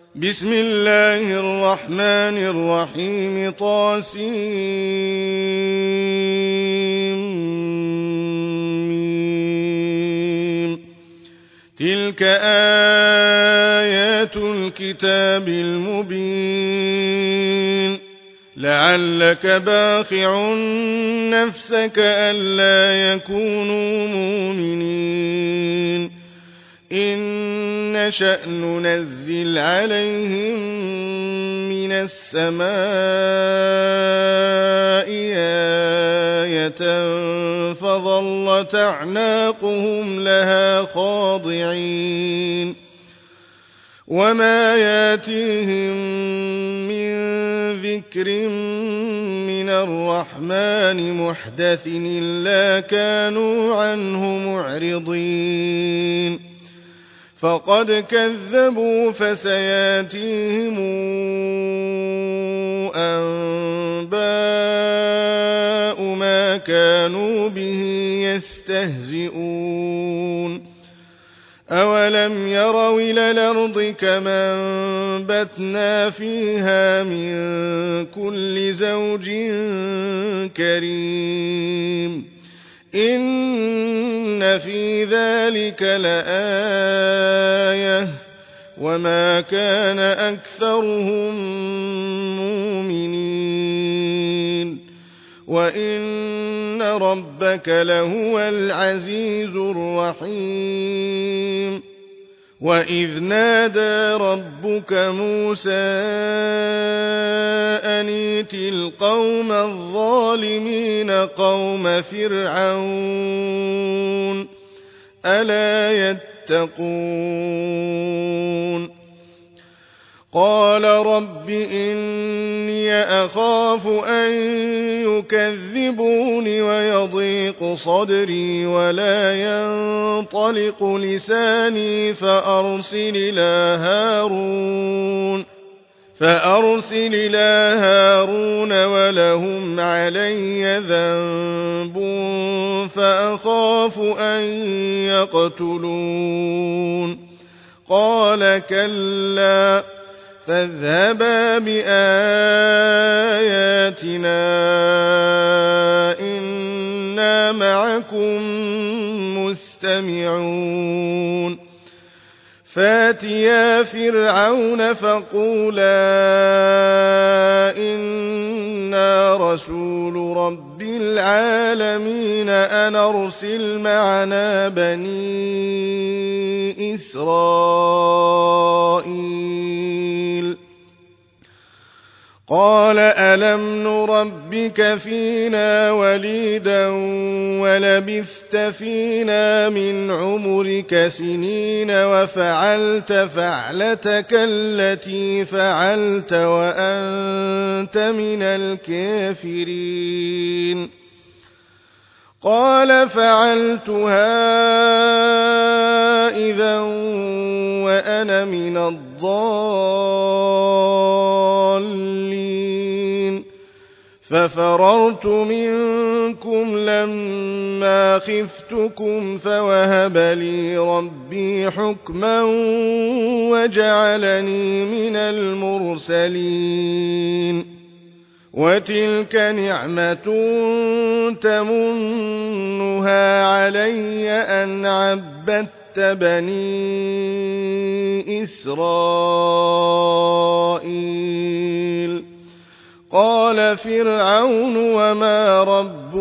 بسم الله الرحمن الرحيم تلك آيات الكتاب المبين لعلك باخع نفسك ألا يكونوا مؤمنين إن نشأ ننزل عليهم من السماء آية فظلت أعناقهم لها خاضعين وما ياتيهم من ذكر من الرحمن محدث إلا كانوا عنه معرضين فقد كذبوا فسياتيهم أنباء ما كانوا به يستهزئون أولم يروا إلى الأرض كما أنبتنا فيها من كل زوج كريم إن في ذلك لآية وما كان أكثرهم مؤمنين وإن ربك لهو العزيز الرحيم وإذ نادى ربك موسى أن ائت القوم الظالمين قوم فرعون ألا يتقون قال رب إني أخاف أن يكذبون ويضيق صدري ولا ينطلق لساني فأرسل إلى هارون ولهم علي ذنب فأخاف أن يقتلون قال كلا فاذهبا بآياتنا إنا معكم مستمعون فاتيا فرعون فقولا إنا رسول رب العالمين أن أرسل معنا بني إسرائيل قال ألم نربك فينا وليدا ولبثت فينا من عمرك سنين وفعلت فعلتك التي فعلت وأنت من الكافرين قال فعلتها إذا وأنا من الضالين ففررت منكم لما خفتكم فوهب لي ربي حكما وجعلني من المرسلين وتلك نعمة تمنها علي أن عبدت بني إسرائيل قال فرعون وما رب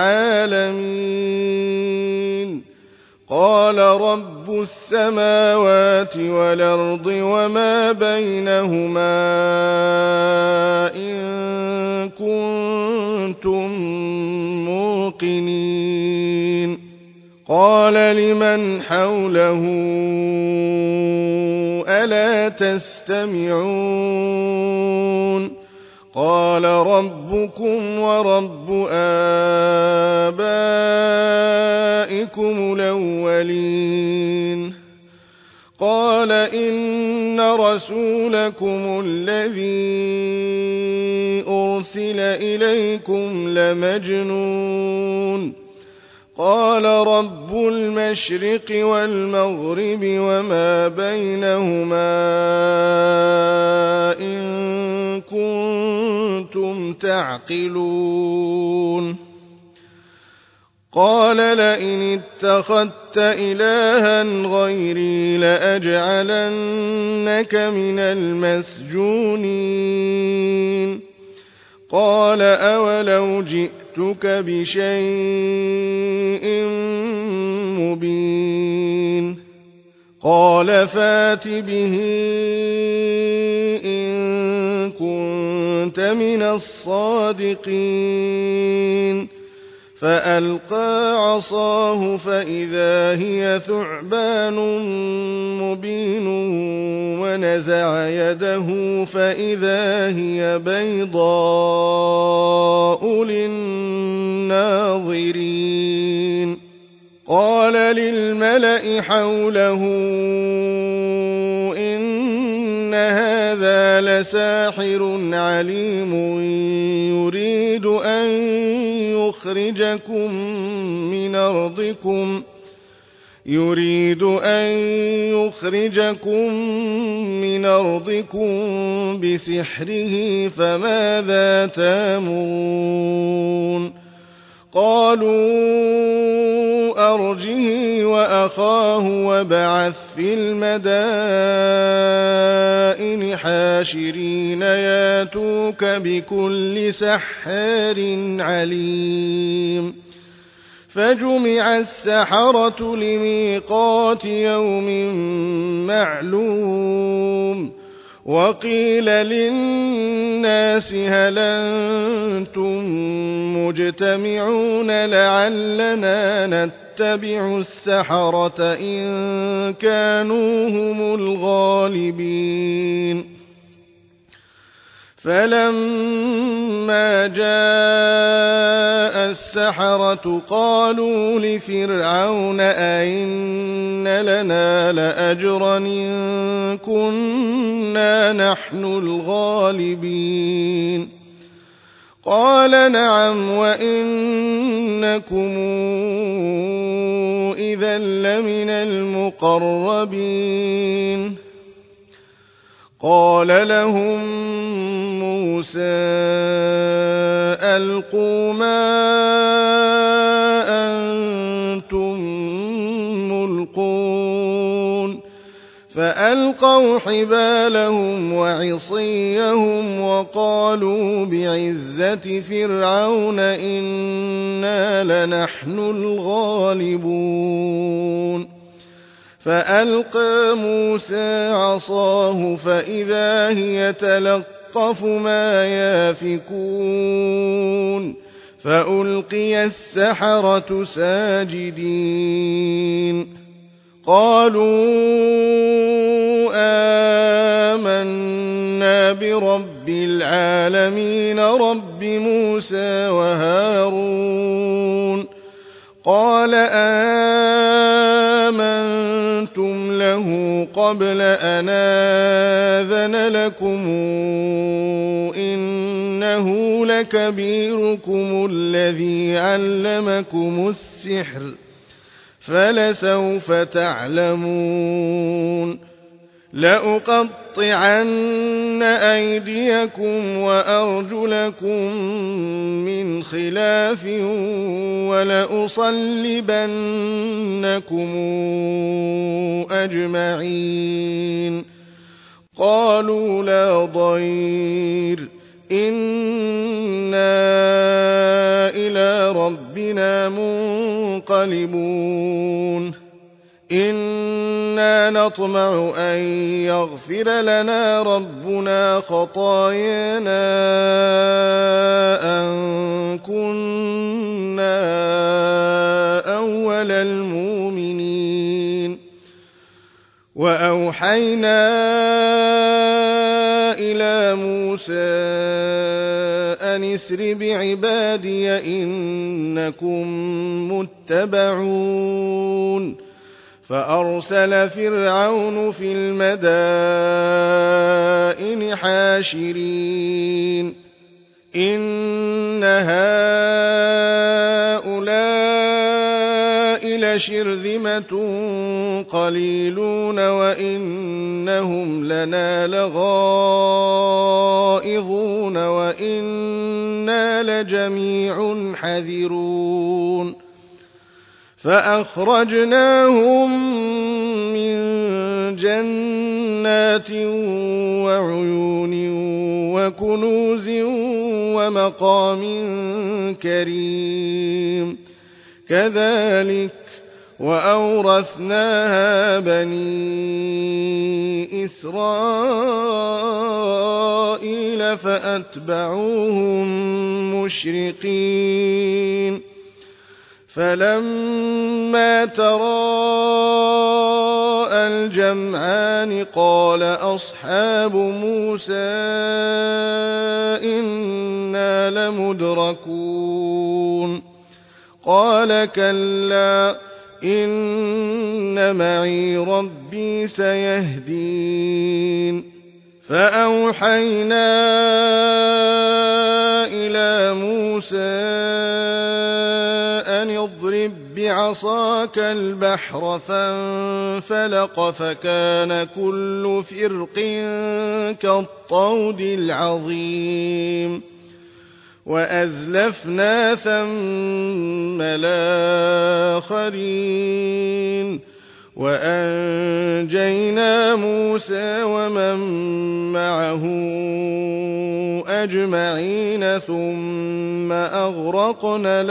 العالمين قال رب السماوات والأرض وما بينهما إن كنتم موقنين قال لمن حوله ألا تستمعون قال ربكم ورب آبائكم الأولين قال إن رسولكم الذي أرسل إليكم لمجنون قال رب المشرق والمغرب وما بينهما تعقلون قال لئن اتخذت إلها غيري لأجعلنك من المسجونين قال أولو جئتك بشيء مبين قال فات به إن كنت من الصادقين فألقى عصاه فإذا هي ثعبان مبين ونزع يده فإذا هي بيضاء للناظرين قال للملأ حوله إن هذا لساحر عليم يريد أن يخرجكم من أرضكم بسحره فماذا تأمرون قالوا أرجه وأخاه وابعث في المدائن حاشرين ياتوك بكل سحار عليم فجمع السحرة لميقات يوم معلوم وقيل للناس هل أنتم مجتمعون لعلنا نتبع السحرة إن كانوا هم الغالبين فلما جاء السحرة قالوا لفرعون أئن لنا لأجرا إن كنا نحن الغالبين قال نعم وإنكم إذا لمن المقربين قال لهم موسى ألقوا ما أنتم ملقون فألقوا حبالهم وعصيهم وقالوا بعزة فرعون إنا لنحن الغالبون فألقى موسى عصاه فإذا هي تلقف ما يافكون فألقي السحرة ساجدين قالوا آمنا برب العالمين رب موسى وهارون قال آمنتم له قبل أن آذن لكم إنه لكبيركم الذي علمكم السحر فلسوف تعلمون لأقطعن أيديكم وأرجلكم من خلاف ولأصلبنكم أجمعين قالوا لا ضير إنا إلى ربنا منقلبون إنا نطمع أن يغفر لنا ربنا خطايانا أن كنا أول المؤمنين وأوحينا إلى موسى أن اسر بعبادي إنكم متبعون فأرسل فرعون في المدائن حاشرين إن هؤلاء لشرذمة قليلون وإنهم لنا لغائظون وإنا لجميع حذرون فأخرجناهم من جنات وعيون وكنوز ومقام كريم كذلك وأورثناها بني إسرائيل فأتبعوهم مشرقين فلما تراءى الجمعان قال أصحاب موسى إنا لمدركون قال كلا إن معي ربي سيهدين فأوحينا إلى موسى أن اضرب بعصاك البحر فانفلق فكان كل فرق كالطود العظيم وأزلفنا ثم الآخرين وأنجينا موسى ومن معه أجمعين ثم أغرقنا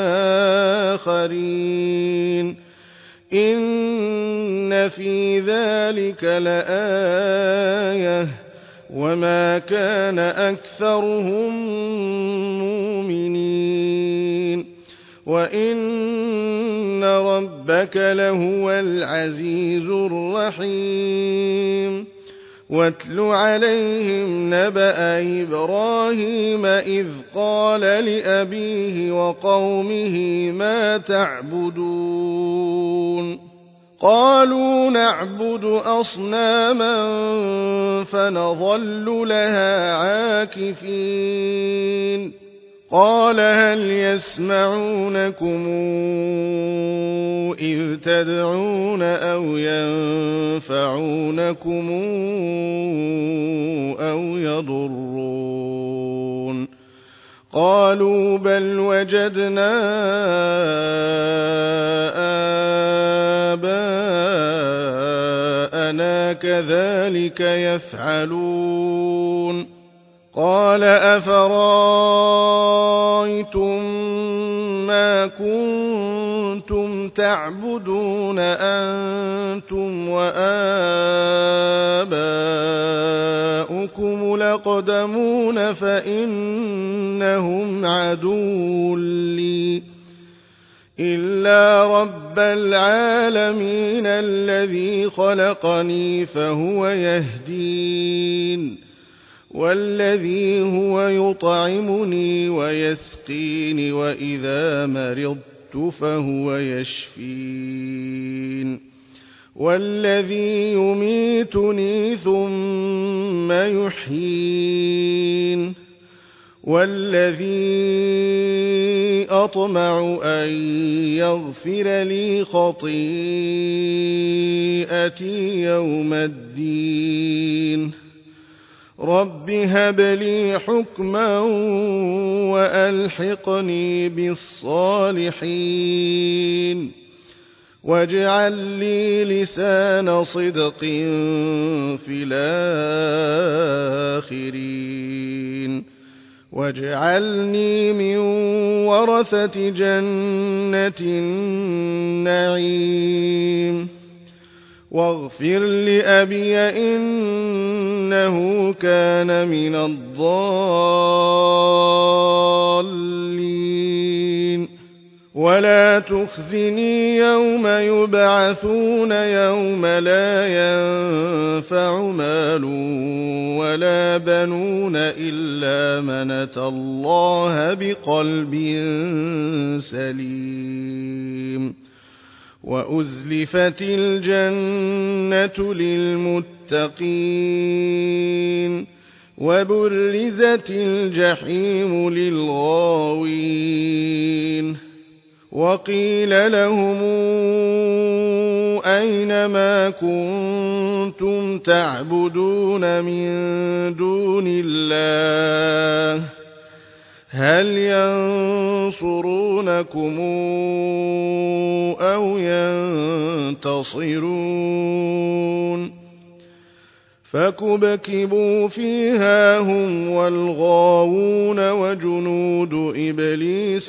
الآخرين إن في ذلك لآية وما كان أكثرهم مؤمنين وإن ربك لهو العزيز الرحيم واتل عليهم نبأ إبراهيم إذ قال لأبيه وقومه ما تعبدون قالوا نعبد أصناما فنظل لها عاكفين قال هل يسمعونكم إذ تدعون أو ينفعونكم أو يضرون قالوا بل وجدنا آباءنا كذلك يفعلون قال أفرأيتم ما كنتم تعبدون أنتم وآباؤكم الأقدمون فإنهم عدو لي إلا رب العالمين الذي خلقني فهو يهدين والذي هو يطعمني ويسقين وإذا مرضت فهو يشفين والذي يميتني ثم يحيين والذي أطمع أن يغفر لي خطيئتي يوم الدين رب هب لي حكما وألحقني بالصالحين واجعل لي لسان صدق في الآخرين واجعلني من ورثة جنة النعيم واغفر لأبي إنه كان من الضالين ولا تخزني يوم يبعثون يوم لا ينفع مال ولا بنون إلا من أتى الله بقلب سليم وأزلفت الجنة للمتقين وبرزت الجحيم للغاوين وقيل لهم أينما كنتم تعبدون من دون الله هل ينصرونكم أو ينتصرون فكبكبوا فيها هم والغاوون وجنود إبليس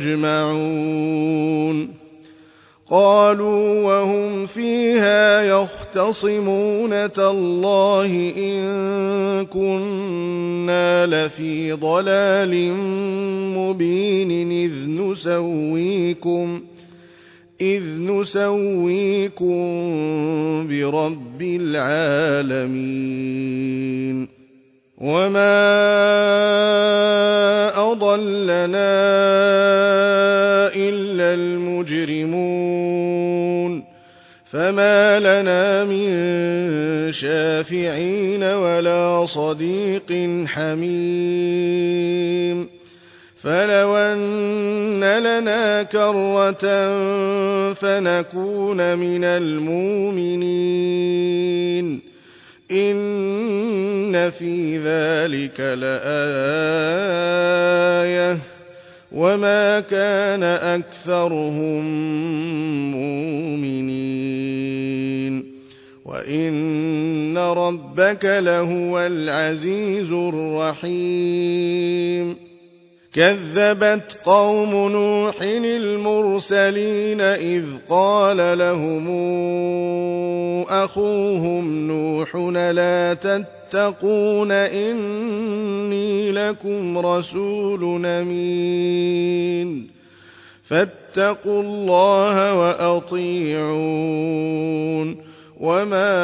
أجمعون قالوا وهم فيها يختصمون تالله إن كنا لفي ضلال مبين إذ نسويكم برب العالمين وما أضلنا إلا المجرمون فما لنا من شافعين ولا صديق حميم فلو أن لنا كرة فنكون من المؤمنين إن في ذلك لآية وما كان أكثرهم مؤمنين وإن ربك لهو العزيز الرحيم كذبت قوم نوح المرسلين إذ قال لهم أخوهم نوح لا تتقون إني لكم رسول أمين فاتقوا الله وأطيعون وما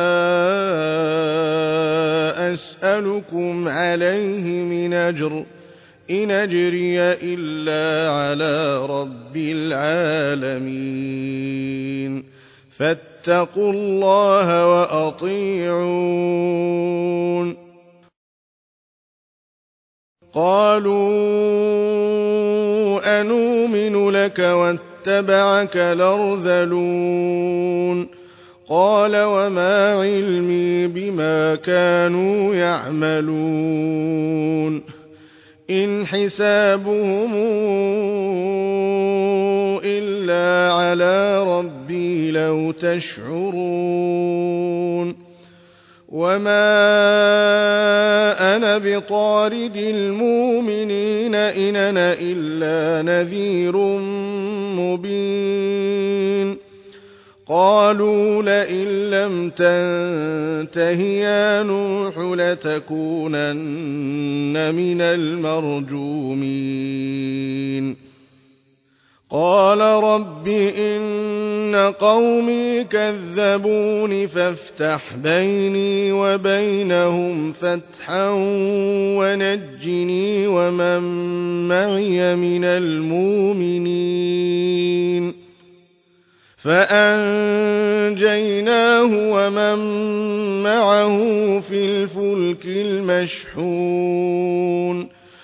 أسألكم عليه من أجر إن أجري إلا على رب العالمين فاتقوا الله وأطيعون قالوا أنؤمن لك واتبعك الأرذلون قال وما علمي بما كانوا يعملون إن حسابهم إلا على ربي لو تشعرون وما أنا بطارد المؤمنين إن أنا إلا نذير مبين قالوا لئن لم تنته يا نوح لتكونن من المرجومين قال رب إن قومي كذبون فافتح بيني وبينهم فتحا ونجني ومن معي من المؤمنين فأنجيناه ومن معه في الفلك المشحون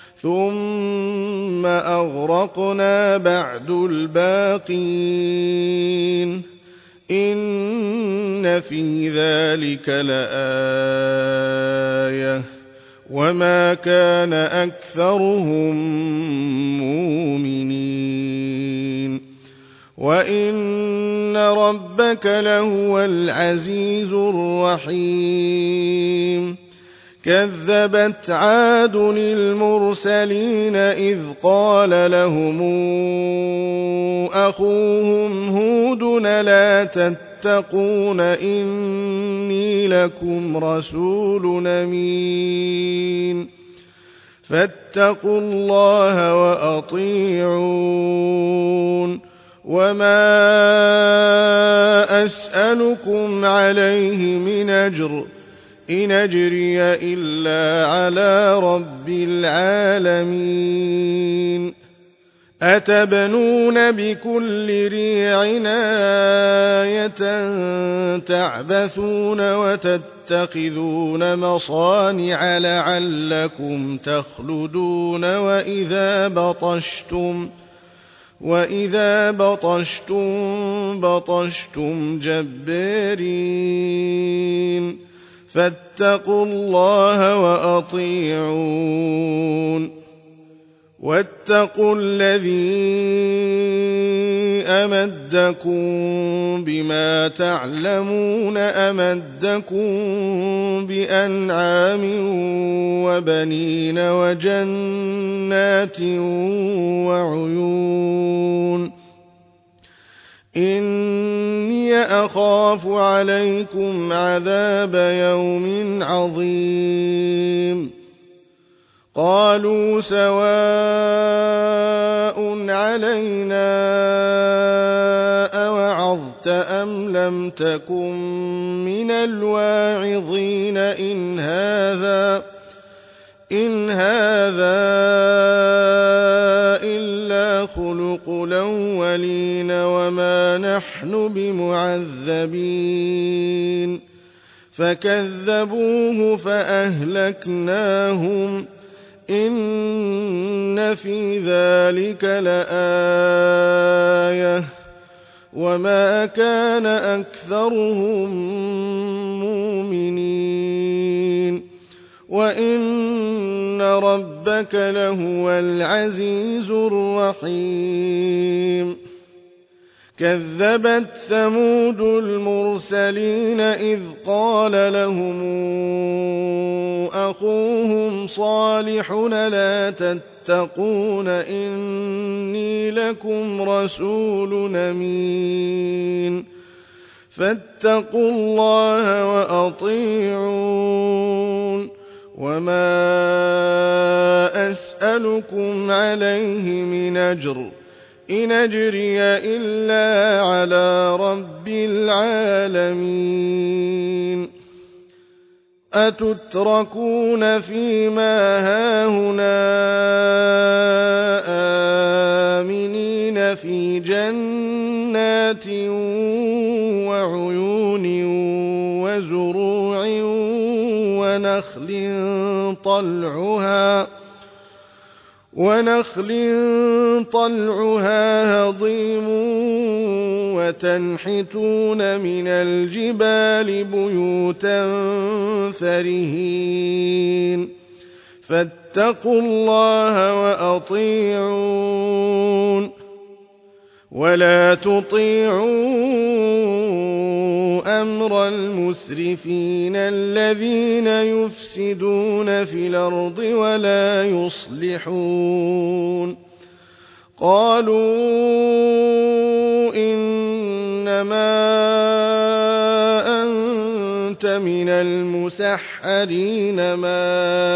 ثم أغرقنا بعد الباقين إن في ذلك لآية وما كان أكثرهم مؤمنين وإن ربك لهو العزيز الرحيم كذبت عاد المرسلين إذ قال لهم أخوهم هود لا تتقون إني لكم رسول أمين فاتقوا الله وأطيعون وما أسألكم عليه من أجر إن أجري إلا على رب العالمين أتبنون بكل ريع آية تعبثون وتتخذون مصانع لعلكم تخلدون وإذا بطشتم بطشتم جبارين فاتقوا الله وأطيعون واتقوا الذي أمدكم بما تعلمون أمدكم بأنعام وبنين وجنات وعيون إني أخاف عليكم عذاب يوم عظيم قالوا سواء علينا أوعظت أم لم تكن من الواعظين إن هذا إلا خلق الأولين وما نحن بمعذبين فكذبوه فأهلكناهم إن في ذلك لآية وما كان أكثرهم مؤمنين وإن ربك لهو العزيز الرحيم كذبت ثمود المرسلين إذ قال لهم أخوهم صالح لا تتقون إني لكم رسول أمين فاتقوا الله وأطيعون وما أسألكم عليه من أجر إن أجري إلا على رب العالمين أتتركون فيما هاهنا آمنين في جنات وعيون وزروع ونخل طلعها هضيم وتنحتون من الجبال بيوتا فرهين فاتقوا الله وأطيعون ولا تطيعوا أمر المسرفين الذين يفسدون في الأرض ولا يصلحون قالوا إنما أنت من المسحرين ما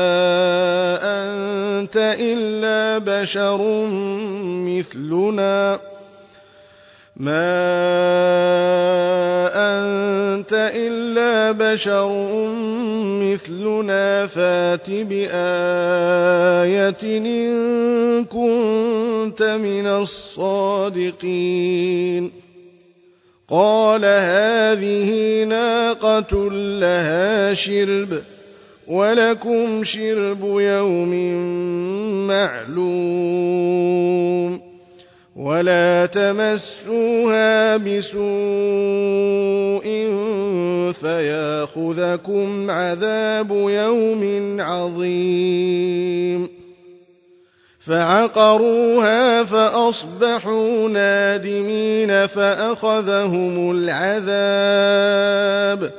أنت إلا بشر مثلنا فات بآية إن كنت من الصادقين قال هذه ناقة لها شرب ولكم شرب يوم معلوم ولا تمسوها بسوء فياخذكم عذاب يوم عظيم فعقروها فأصبحوا نادمين فأخذهم العذاب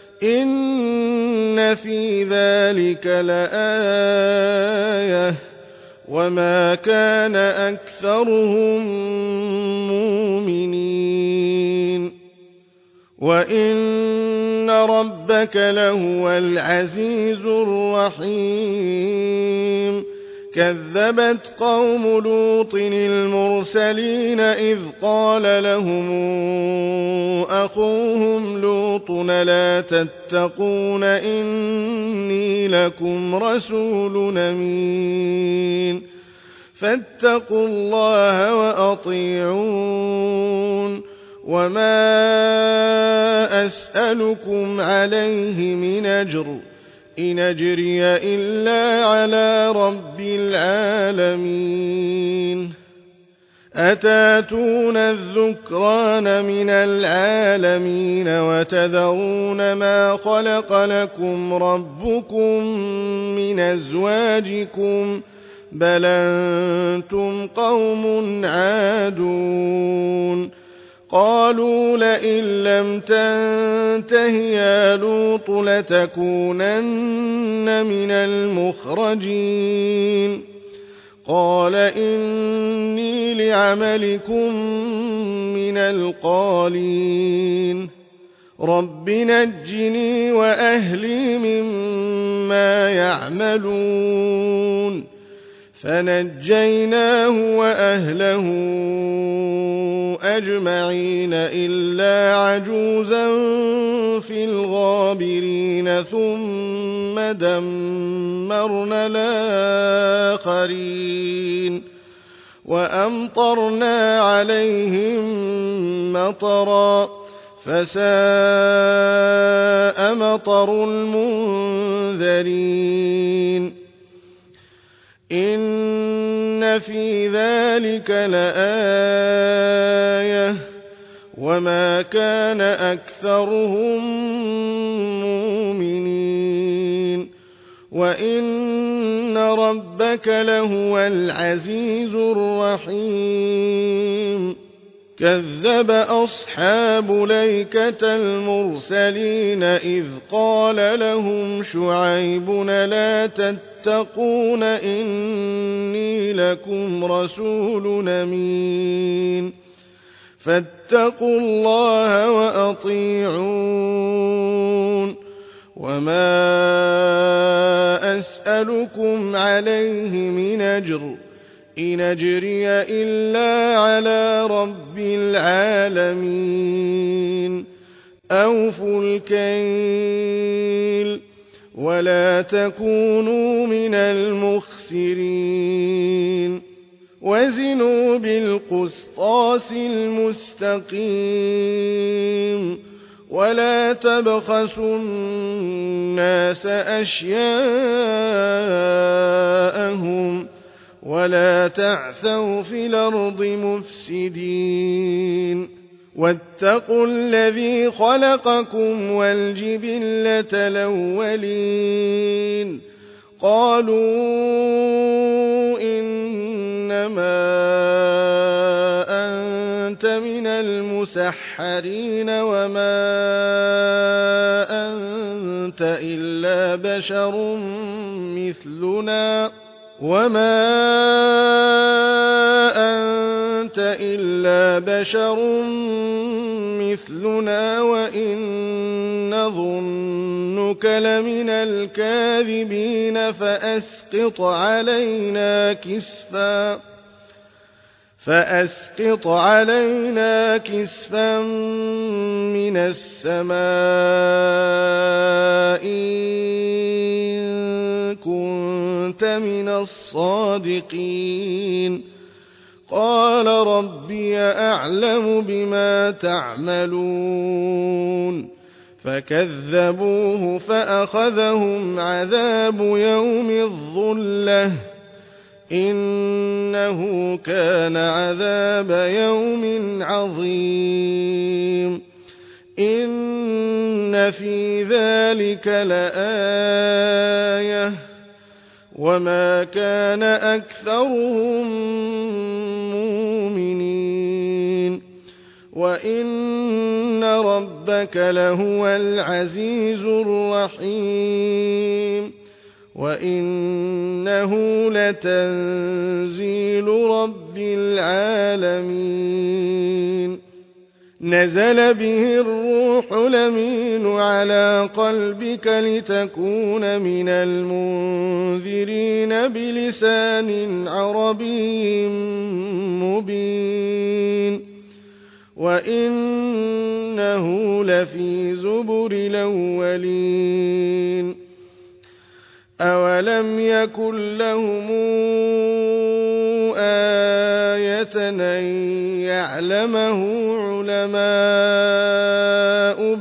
إن في ذلك لآية وما كان أكثرهم مؤمنين وإن ربك لهو العزيز الرحيم كذبت قوم لوط المرسلين إذ قال لهم أخوهم لوط لا تتقون إني لكم رسول أمين فاتقوا الله وأطيعون وما أسألكم عليه من أجر إن أجري إلا على رب العالمين أتاتون الذكران من العالمين وتذرون ما خلق لكم ربكم من أزواجكم بل أنتم قوم عادون قالوا لئن لم تنته يا لوط لتكونن من المخرجين قال إني لعملكم من القالين رب نجني وأهلي مما يعملون فنجيناه وأهله أجمعين إلا عجوزا في الغابرين ثم دمرنا الآخرين وأمطرنا عليهم مطرا فساء مطر المنذرين إن في ذلك لآية وما كان أكثرهم مؤمنين وإن ربك لهو العزيز الرحيم كذب أصحاب ليكة المرسلين إذ قال لهم شعيب لا تتقون إني لكم رسول أمين فاتقوا الله وأطيعون وما أسألكم عليه من أجر إن أجري إلا على رب العالمين أوفوا الكيل ولا تكونوا من المخسرين وزنوا بالقسطاس المستقيم ولا تبخسوا الناس أشياءهم ولا تعثوا في الأرض مفسدين واتقوا الذي خلقكم والجبلة الأولين قالوا إنما أنت من المسحرين وما أنت إلا بشر مثلنا وإن نظنك لمن الكاذبين فأسقط علينا كسفا من السماء إن كنت من الصادقين قال ربي أعلم بما تعملون فكذبوه فأخذهم عذاب يوم الظلة إنه كان عذاب يوم عظيم إن في ذلك لآية وما كان أكثرهم مؤمنين وإن ربك لهو العزيز الرحيم وإنه لتنزيل رب العالمين نزل به الروح الأمين على قلبك لتكون من المنذرين بلسان عربي مبين وإنه لفي زبر الأولين أولم يكن لهم آية أن يعلمه علماء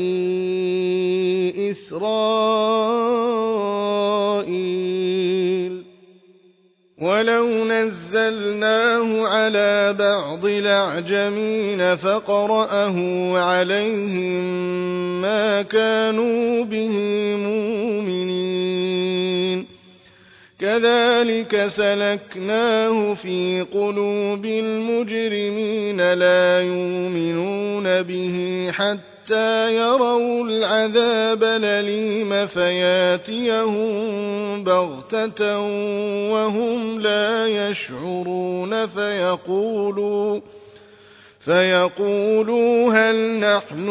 بني إسرائيل ولو نزلناه على بعض الأعجمين فقرأه عليهم ما كانوا به مؤمنين كذلك سلكناه في قلوب المجرمين لا يؤمنون به حتى يروا العذاب الأليم فياتيهم بغتة وهم لا يشعرون فيقولوا هل نحن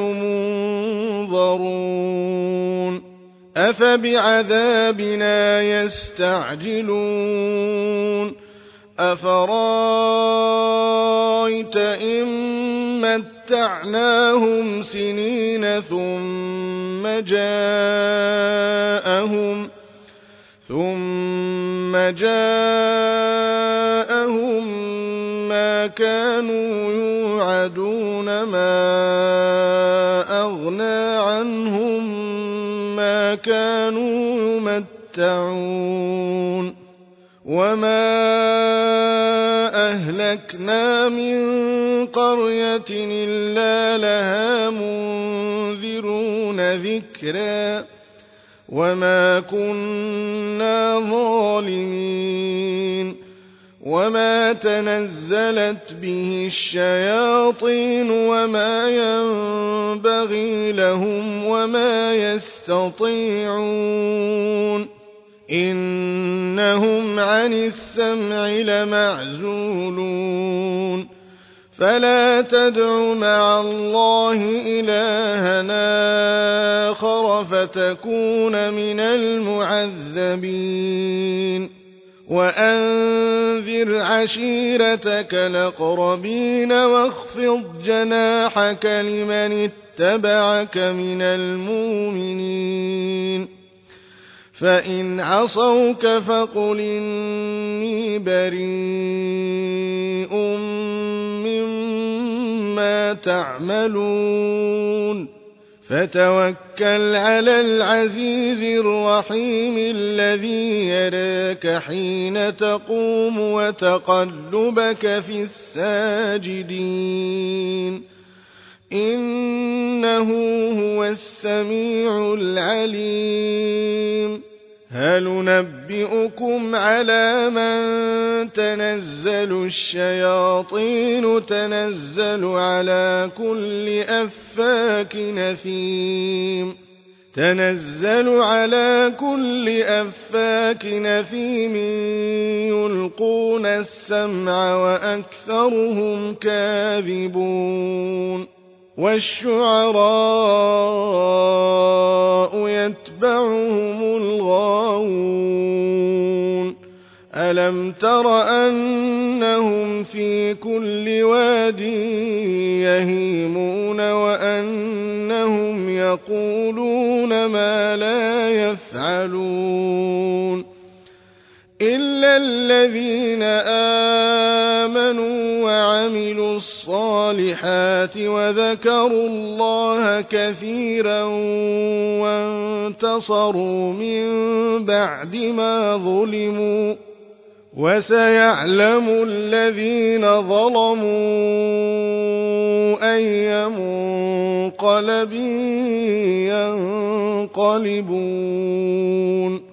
منظرون أفبعذابنا يستعجلون أفرأيت إن متعناهم سنين ثم جاءهم ما كانوا يوعدون ما أغنى عنهم ما كانوا يمتعون وما أهلكنا من قرية إلا لها منذرون ذكرا وما كنا ظالمين وما تنزلت به الشياطين وما ينبغي لهم وما يستطيعون إنهم عن السمع لمعزولون فلا تدع مع الله إلهنا آخر فتكون من المعذبين وأنذر عشيرتك الأقربين واخفض جناحك لمن اتبعك من المؤمنين فإن عصوك فقل إني بريء مما تعملون فتوكل على العزيز الرحيم الذي يراك حين تقوم وتقلبك في الساجدين إنه هو السميع العليم هل ننبئكم على من تنزل الشياطين تنزل على كل أفاك نثيم يلقون السمع وأكثرهم كاذبون والشعراء يتبعهم الغاوون ألم تر أنهم في كل واد يهيمون وأنهم يقولون ما لا يفعلون إلا الذين آمنوا وعملوا الصالحات وذكروا الله كثيرا وانتصروا من بعد ما ظلموا وسيعلم الذين ظلموا أي منقلب ينقلبون